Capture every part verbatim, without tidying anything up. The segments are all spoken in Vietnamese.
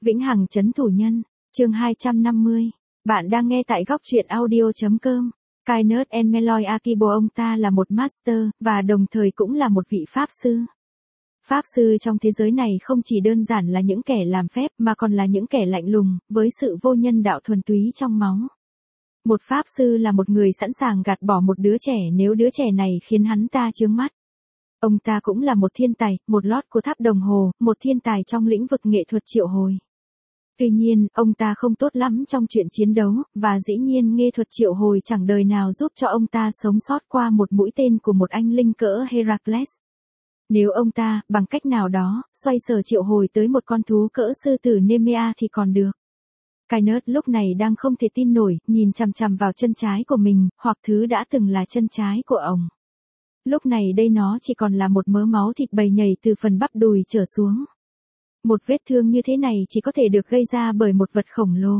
Vĩnh hằng trấn thủ nhân, chương hai trăm năm mươi. Bạn đang nghe tại góc truyện audio.com. Kenneth Enmeloy Akibo, ông ta là một master, và đồng thời cũng là một vị pháp sư. Pháp sư trong thế giới này không chỉ đơn giản là những kẻ làm phép mà còn là những kẻ lạnh lùng, với sự vô nhân đạo thuần túy trong máu. Một pháp sư là một người sẵn sàng gạt bỏ một đứa trẻ nếu đứa trẻ này khiến hắn ta chướng mắt. Ông ta cũng là một thiên tài, một lord của tháp đồng hồ, một thiên tài trong lĩnh vực nghệ thuật triệu hồi. Tuy nhiên, ông ta không tốt lắm trong chuyện chiến đấu, và dĩ nhiên nghệ thuật triệu hồi chẳng đời nào giúp cho ông ta sống sót qua một mũi tên của một anh linh cỡ Heracles. Nếu ông ta, bằng cách nào đó, xoay sở triệu hồi tới một con thú cỡ sư tử Nemea thì còn được. Kenneth lúc này đang không thể tin nổi, nhìn chằm chằm vào chân trái của mình, hoặc thứ đã từng là chân trái của ông. Lúc này đây nó chỉ còn là một mớ máu thịt bầy nhầy từ phần bắp đùi trở xuống. Một vết thương như thế này chỉ có thể được gây ra bởi một vật khổng lồ.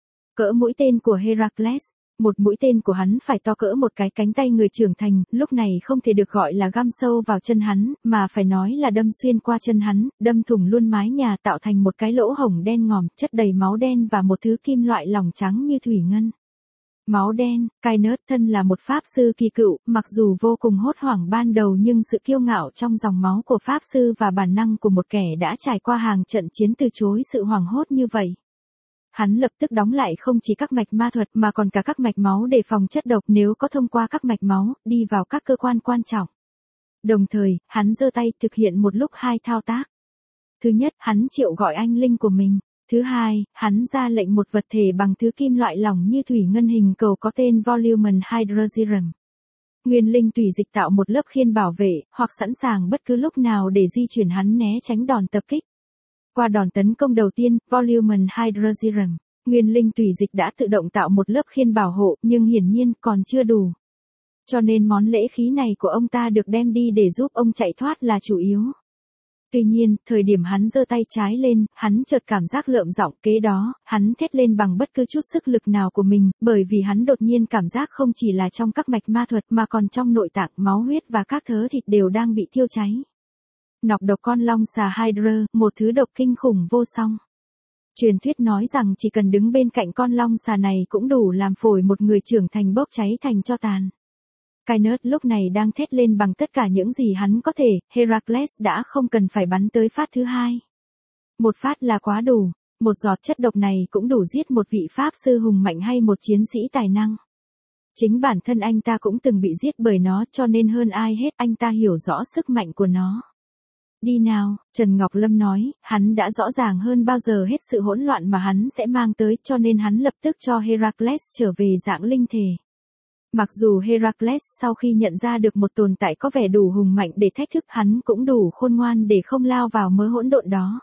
Cỡ mũi tên của Heracles, một mũi tên của hắn phải to cỡ một cái cánh tay người trưởng thành, lúc này không thể được gọi là găm sâu vào chân hắn, mà phải nói là đâm xuyên qua chân hắn, đâm thủng luôn mái nhà tạo thành một cái lỗ hổng đen ngòm, chất đầy máu đen và một thứ kim loại lỏng trắng như thủy ngân. Máu đen, Kenneth thân là một pháp sư kỳ cựu, mặc dù vô cùng hốt hoảng ban đầu nhưng sự kiêu ngạo trong dòng máu của pháp sư và bản năng của một kẻ đã trải qua hàng trận chiến từ chối sự hoảng hốt như vậy. Hắn lập tức đóng lại không chỉ các mạch ma thuật mà còn cả các mạch máu để phòng chất độc nếu có thông qua các mạch máu, đi vào các cơ quan quan trọng. Đồng thời, hắn giơ tay thực hiện một lúc hai thao tác. Thứ nhất, hắn triệu gọi anh linh của mình. Thứ hai, hắn ra lệnh một vật thể bằng thứ kim loại lỏng như thủy ngân hình cầu có tên Volumen Hydroserum. Nguyên linh tùy dịch tạo một lớp khiên bảo vệ, hoặc sẵn sàng bất cứ lúc nào để di chuyển hắn né tránh đòn tập kích. Qua đòn tấn công đầu tiên, Volumen Hydroserum, nguyên linh tùy dịch đã tự động tạo một lớp khiên bảo hộ, nhưng hiển nhiên còn chưa đủ. Cho nên món lễ khí này của ông ta được đem đi để giúp ông chạy thoát là chủ yếu. Tuy nhiên, thời điểm hắn giơ tay trái lên, hắn chợt cảm giác lợm giọng, kế đó, hắn thét lên bằng bất cứ chút sức lực nào của mình, bởi vì hắn đột nhiên cảm giác không chỉ là trong các mạch ma thuật mà còn trong nội tạng, máu huyết và các thớ thịt đều đang bị thiêu cháy. Nọc độc con long xà Hydra, một thứ độc kinh khủng vô song. Truyền thuyết nói rằng chỉ cần đứng bên cạnh con long xà này cũng đủ làm phổi một người trưởng thành bốc cháy thành tro tàn. Kenneth lúc này đang thét lên bằng tất cả những gì hắn có thể, Heracles đã không cần phải bắn tới phát thứ hai. Một phát là quá đủ, một giọt chất độc này cũng đủ giết một vị pháp sư hùng mạnh hay một chiến sĩ tài năng. Chính bản thân anh ta cũng từng bị giết bởi nó, cho nên hơn ai hết anh ta hiểu rõ sức mạnh của nó. Đi nào, Trần Ngọc Lâm nói, hắn đã rõ ràng hơn bao giờ hết sự hỗn loạn mà hắn sẽ mang tới, cho nên hắn lập tức cho Heracles trở về dạng linh thể. Mặc dù Heracles sau khi nhận ra được một tồn tại có vẻ đủ hùng mạnh để thách thức, hắn cũng đủ khôn ngoan để không lao vào mớ hỗn độn đó.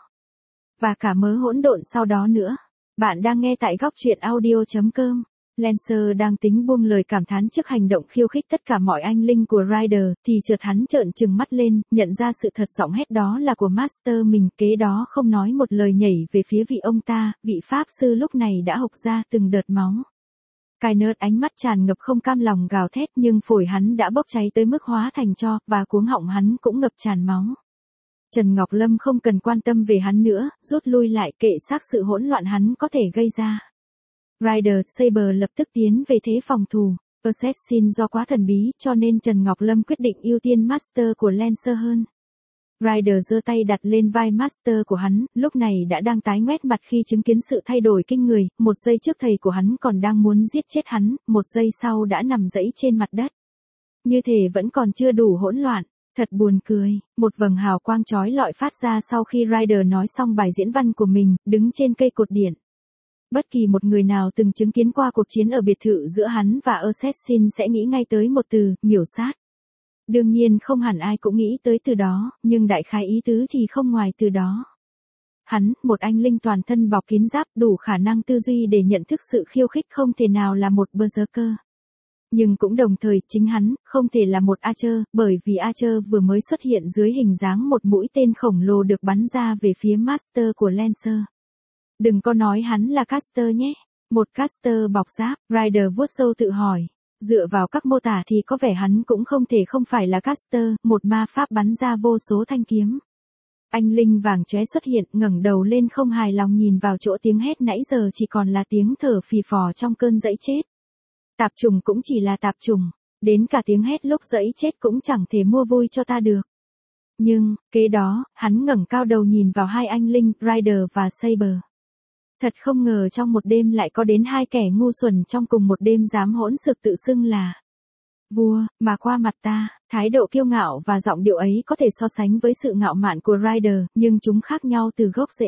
Và cả mớ hỗn độn sau đó nữa. Bạn đang nghe tại góc truyện audio.com. Lancer đang tính buông lời cảm thán trước hành động khiêu khích tất cả mọi anh linh của Ryder, thì chợt hắn trợn trừng mắt lên, nhận ra sự thật, giọng hét đó là của Master mình, kế đó không nói một lời nhảy về phía vị ông ta, vị pháp sư lúc này đã hộc ra từng đợt máu. Kenneth ánh mắt tràn ngập không cam lòng gào thét, nhưng phổi hắn đã bốc cháy tới mức hóa thành tro, và cuống họng hắn cũng ngập tràn máu. Trần Ngọc Lâm không cần quan tâm về hắn nữa, rút lui lại, kệ xác sự hỗn loạn hắn có thể gây ra. Ryder, Saber lập tức tiến về thế phòng thủ. Assassin do quá thần bí, cho nên Trần Ngọc Lâm quyết định ưu tiên Master của Lancer hơn. Ryder giơ tay đặt lên vai Master của hắn, lúc này đã đang tái ngoét mặt khi chứng kiến sự thay đổi kinh người, một giây trước thầy của hắn còn đang muốn giết chết hắn, một giây sau đã nằm dẫy trên mặt đất. Như thể vẫn còn chưa đủ hỗn loạn, thật buồn cười, một vầng hào quang chói lọi phát ra sau khi Ryder nói xong bài diễn văn của mình, đứng trên cây cột điện. Bất kỳ một người nào từng chứng kiến qua cuộc chiến ở biệt thự giữa hắn và Assassin sẽ nghĩ ngay tới một từ, miểu sát. Đương nhiên không hẳn ai cũng nghĩ tới từ đó, nhưng đại khái ý tứ thì không ngoài từ đó. Hắn, một anh linh toàn thân bọc kín giáp, đủ khả năng tư duy để nhận thức sự khiêu khích, không thể nào là một berserker. Nhưng cũng đồng thời, chính hắn, không thể là một Archer, bởi vì Archer vừa mới xuất hiện dưới hình dáng một mũi tên khổng lồ được bắn ra về phía Master của Lancer. Đừng có nói hắn là caster nhé. Một caster bọc giáp, Ryder vuốt râu tự hỏi. Dựa vào các mô tả thì có vẻ hắn cũng không thể không phải là caster, một ma pháp bắn ra vô số thanh kiếm. Anh linh vàng chóe xuất hiện, ngẩng đầu lên không hài lòng nhìn vào chỗ tiếng hét nãy giờ chỉ còn là tiếng thở phì phò trong cơn dẫy chết. Tạp trùng cũng chỉ là tạp trùng, đến cả tiếng hét lúc dẫy chết cũng chẳng thể mua vui cho ta được. Nhưng, kế đó, hắn ngẩng cao đầu nhìn vào hai anh linh, Ryder và Saber. Thật không ngờ trong một đêm lại có đến hai kẻ ngu xuẩn trong cùng một đêm dám hỗn xược tự xưng là vua, mà qua mặt ta. Thái độ kiêu ngạo và giọng điệu ấy có thể so sánh với sự ngạo mạn của Ryder, nhưng chúng khác nhau từ gốc rễ.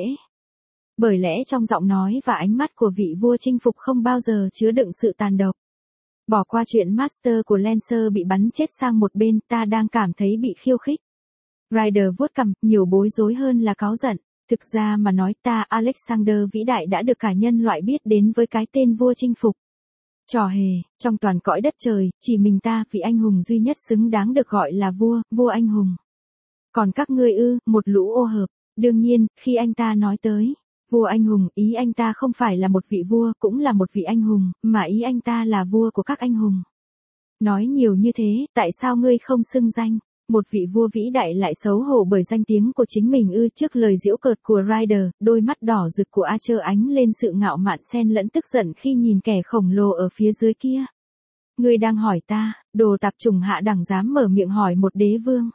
Bởi lẽ trong giọng nói và ánh mắt của vị vua chinh phục không bao giờ chứa đựng sự tàn độc. Bỏ qua chuyện Master của Lancer bị bắn chết sang một bên, ta đang cảm thấy bị khiêu khích. Ryder vuốt cằm, nhiều bối rối hơn là cáu giận. Thực ra mà nói ta Alexander vĩ đại đã được cả nhân loại biết đến với cái tên vua chinh phục. Trò hề, trong toàn cõi đất trời, chỉ mình ta, vị anh hùng duy nhất xứng đáng được gọi là vua, vua anh hùng. Còn các ngươi ư, một lũ ô hợp. Đương nhiên, khi anh ta nói tới vua anh hùng, ý anh ta không phải là một vị vua, cũng là một vị anh hùng, mà ý anh ta là vua của các anh hùng. Nói nhiều như thế, tại sao ngươi không xưng danh? Một vị vua vĩ đại lại xấu hổ bởi danh tiếng của chính mình ư? Trước lời giễu cợt của Ryder, đôi mắt đỏ rực của Archer ánh lên sự ngạo mạn xen lẫn tức giận khi nhìn kẻ khổng lồ ở phía dưới kia. Ngươi đang hỏi ta, đồ tạp chủng hạ đẳng dám mở miệng hỏi một đế vương.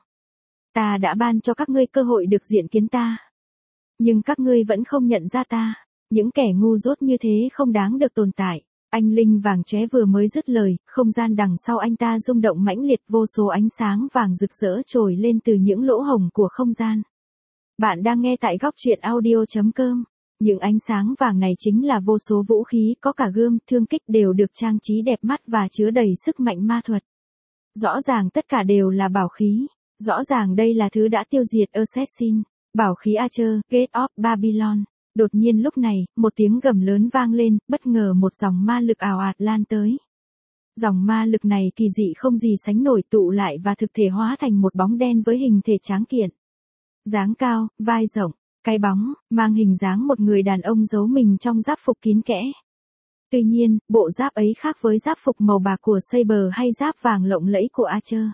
Ta đã ban cho các ngươi cơ hội được diện kiến ta. Nhưng các ngươi vẫn không nhận ra ta. Những kẻ ngu dốt như thế không đáng được tồn tại. Anh linh vàng chóe vừa mới dứt lời, không gian đằng sau anh ta rung động mãnh liệt, vô số ánh sáng vàng rực rỡ trồi lên từ những lỗ hổng của không gian. Bạn đang nghe tại góc truyện audio chấm com. Những ánh sáng vàng này chính là vô số vũ khí, có cả gươm, thương kích đều được trang trí đẹp mắt và chứa đầy sức mạnh ma thuật. Rõ ràng tất cả đều là bảo khí. Rõ ràng đây là thứ đã tiêu diệt Assassin. Bảo khí Archer, Gate of Babylon. Đột nhiên lúc này, một tiếng gầm lớn vang lên, bất ngờ một dòng ma lực ào ạt lan tới. Dòng ma lực này kỳ dị không gì sánh nổi, tụ lại và thực thể hóa thành một bóng đen với hình thể tráng kiện. Dáng cao, vai rộng, cái bóng, mang hình dáng một người đàn ông giấu mình trong giáp phục kín kẽ. Tuy nhiên, bộ giáp ấy khác với giáp phục màu bạc của Saber hay giáp vàng lộng lẫy của Archer.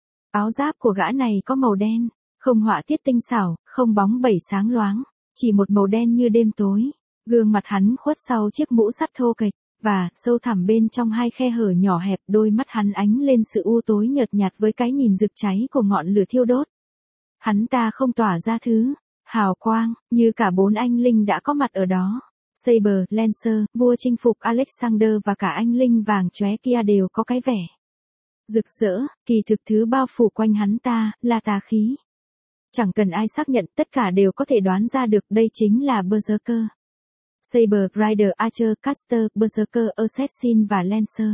Áo giáp của gã này có màu đen, không họa tiết tinh xảo, không bóng bẩy sáng loáng. Chỉ một màu đen như đêm tối. Gương mặt hắn khuất sau chiếc mũ sắt thô kệch, và sâu thẳm bên trong hai khe hở nhỏ hẹp, đôi mắt hắn ánh lên sự u tối nhợt nhạt với cái nhìn rực cháy của ngọn lửa thiêu đốt. Hắn ta không tỏa ra thứ hào quang, như cả bốn anh linh đã có mặt ở đó. Saber, Lancer, vua chinh phục Alexander và cả anh linh vàng chóe kia đều có cái vẻ rực rỡ, kỳ thực thứ bao phủ quanh hắn ta là tà khí. Chẳng cần ai xác nhận, tất cả đều có thể đoán ra được đây chính là Berserker. Saber, Ryder, Archer, Caster, Berserker, Assassin và Lancer.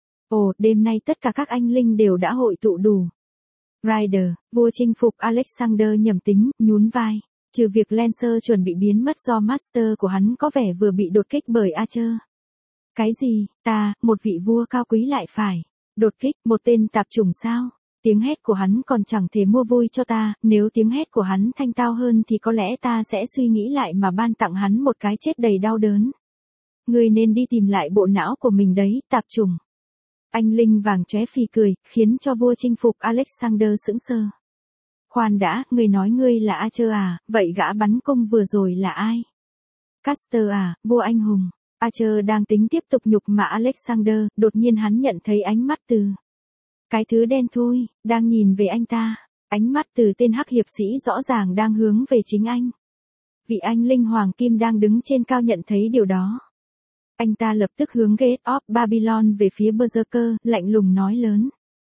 Ồ, đêm nay tất cả các anh linh đều đã hội tụ đủ. Ryder, vua chinh phục Alexander nhầm tính, nhún vai. Trừ việc Lancer chuẩn bị biến mất do Master của hắn có vẻ vừa bị đột kích bởi Archer. Cái gì, ta, một vị vua cao quý lại phải đột kích một tên tạp chủng sao? Tiếng hét của hắn còn chẳng thể mua vui cho ta, nếu tiếng hét của hắn thanh tao hơn thì có lẽ ta sẽ suy nghĩ lại mà ban tặng hắn một cái chết đầy đau đớn. Ngươi nên đi tìm lại bộ não của mình đấy, tạp chủng. Anh linh vàng chóe phì cười, khiến cho vua chinh phục Alexander sững sờ. Khoan đã, ngươi nói ngươi là Archer à, vậy gã bắn cung vừa rồi là ai? Caster à, vua anh hùng. Archer đang tính tiếp tục nhục mạ Alexander, đột nhiên hắn nhận thấy ánh mắt từ cái thứ đen thui, đang nhìn về anh ta. Ánh mắt từ tên hắc hiệp sĩ rõ ràng đang hướng về chính anh. Vị anh linh hoàng kim đang đứng trên cao nhận thấy điều đó. Anh ta lập tức hướng Gate of Babylon về phía Berserker, lạnh lùng nói lớn.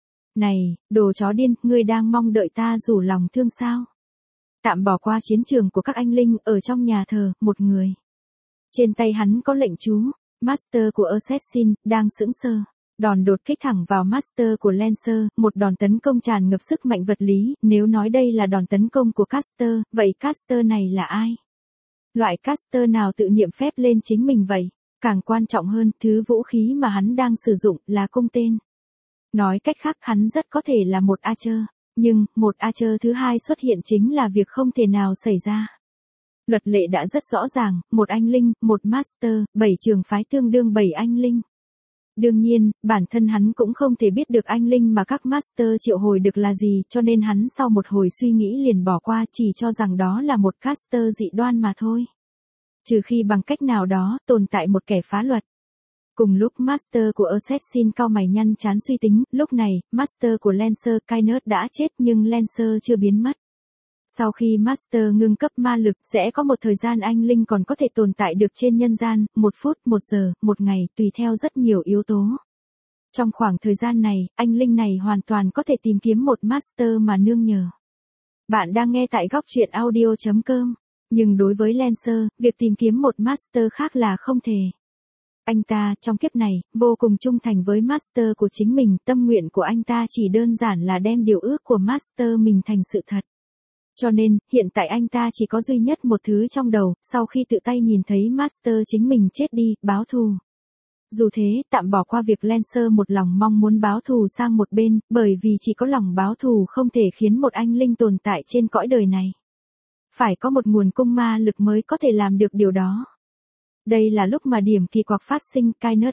Này, đồ chó điên, ngươi đang mong đợi ta rủ lòng thương sao? Tạm bỏ qua chiến trường của các anh linh, ở trong nhà thờ, một người. Trên tay hắn có lệnh chú, Master của Assassin, đang sững sờ. Đòn đột kích thẳng vào Master của Lancer, một đòn tấn công tràn ngập sức mạnh vật lý. Nếu nói đây là đòn tấn công của Caster, vậy Caster này là ai? Loại Caster nào tự niệm phép lên chính mình vậy? Càng quan trọng hơn, thứ vũ khí mà hắn đang sử dụng là cung tên. Nói cách khác, hắn rất có thể là một Archer. Nhưng, một Archer thứ hai xuất hiện chính là việc không thể nào xảy ra. Luật lệ đã rất rõ ràng, một anh linh, một Master, bảy trường phái tương đương bảy anh linh. Đương nhiên, bản thân hắn cũng không thể biết được anh linh mà các master triệu hồi được là gì, cho nên hắn sau một hồi suy nghĩ liền bỏ qua, chỉ cho rằng đó là một caster dị đoan mà thôi. Trừ khi bằng cách nào đó, tồn tại một kẻ phá luật. Cùng lúc master của Assassin cau mày nhăn chán suy tính, lúc này, master của Lancer Kynerd đã chết nhưng Lancer chưa biến mất. Sau khi master ngưng cấp ma lực, sẽ có một thời gian anh linh còn có thể tồn tại được trên nhân gian, một phút, một giờ, một ngày, tùy theo rất nhiều yếu tố. Trong khoảng thời gian này, anh linh này hoàn toàn có thể tìm kiếm một master mà nương nhờ. Bạn đang nghe tại góc truyện audio chấm com. Nhưng đối với Lancer, việc tìm kiếm một master khác là không thể. Anh ta, trong kiếp này, vô cùng trung thành với master của chính mình, tâm nguyện của anh ta chỉ đơn giản là đem điều ước của master mình thành sự thật. Cho nên, hiện tại anh ta chỉ có duy nhất một thứ trong đầu, sau khi tự tay nhìn thấy master chính mình chết đi, báo thù. Dù thế, tạm bỏ qua việc Lancer một lòng mong muốn báo thù sang một bên, bởi vì chỉ có lòng báo thù không thể khiến một anh linh tồn tại trên cõi đời này. Phải có một nguồn cung ma lực mới có thể làm được điều đó. Đây là lúc mà điểm kỳ quặc phát sinh. Kynerd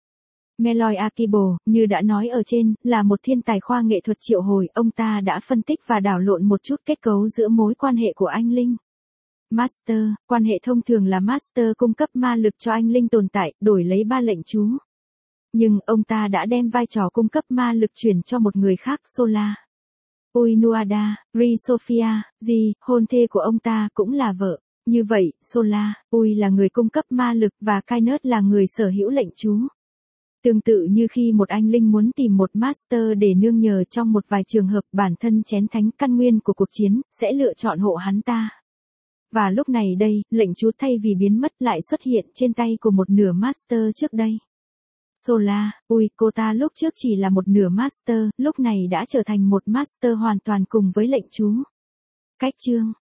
Meloy Akibo, như đã nói ở trên, là một thiên tài khoa nghệ thuật triệu hồi, ông ta đã phân tích và đảo lộn một chút kết cấu giữa mối quan hệ của anh linh. Master, quan hệ thông thường là Master cung cấp ma lực cho anh linh tồn tại, đổi lấy ba lệnh chú. Nhưng ông ta đã đem vai trò cung cấp ma lực chuyển cho một người khác. Sola Uinuada, Ri Sophia, Di, hôn thê của ông ta, cũng là vợ. Như vậy, Sola, Ui là người cung cấp ma lực và Kynerd là người sở hữu lệnh chú. Tương tự như khi một anh linh muốn tìm một master để nương nhờ, trong một vài trường hợp bản thân chén thánh căn nguyên của cuộc chiến, sẽ lựa chọn hộ hắn ta. Và lúc này đây, lệnh chú thay vì biến mất lại xuất hiện trên tay của một nửa master trước đây. Sola, Ui, cô ta lúc trước chỉ là một nửa master, lúc này đã trở thành một master hoàn toàn cùng với lệnh chú. Cách chương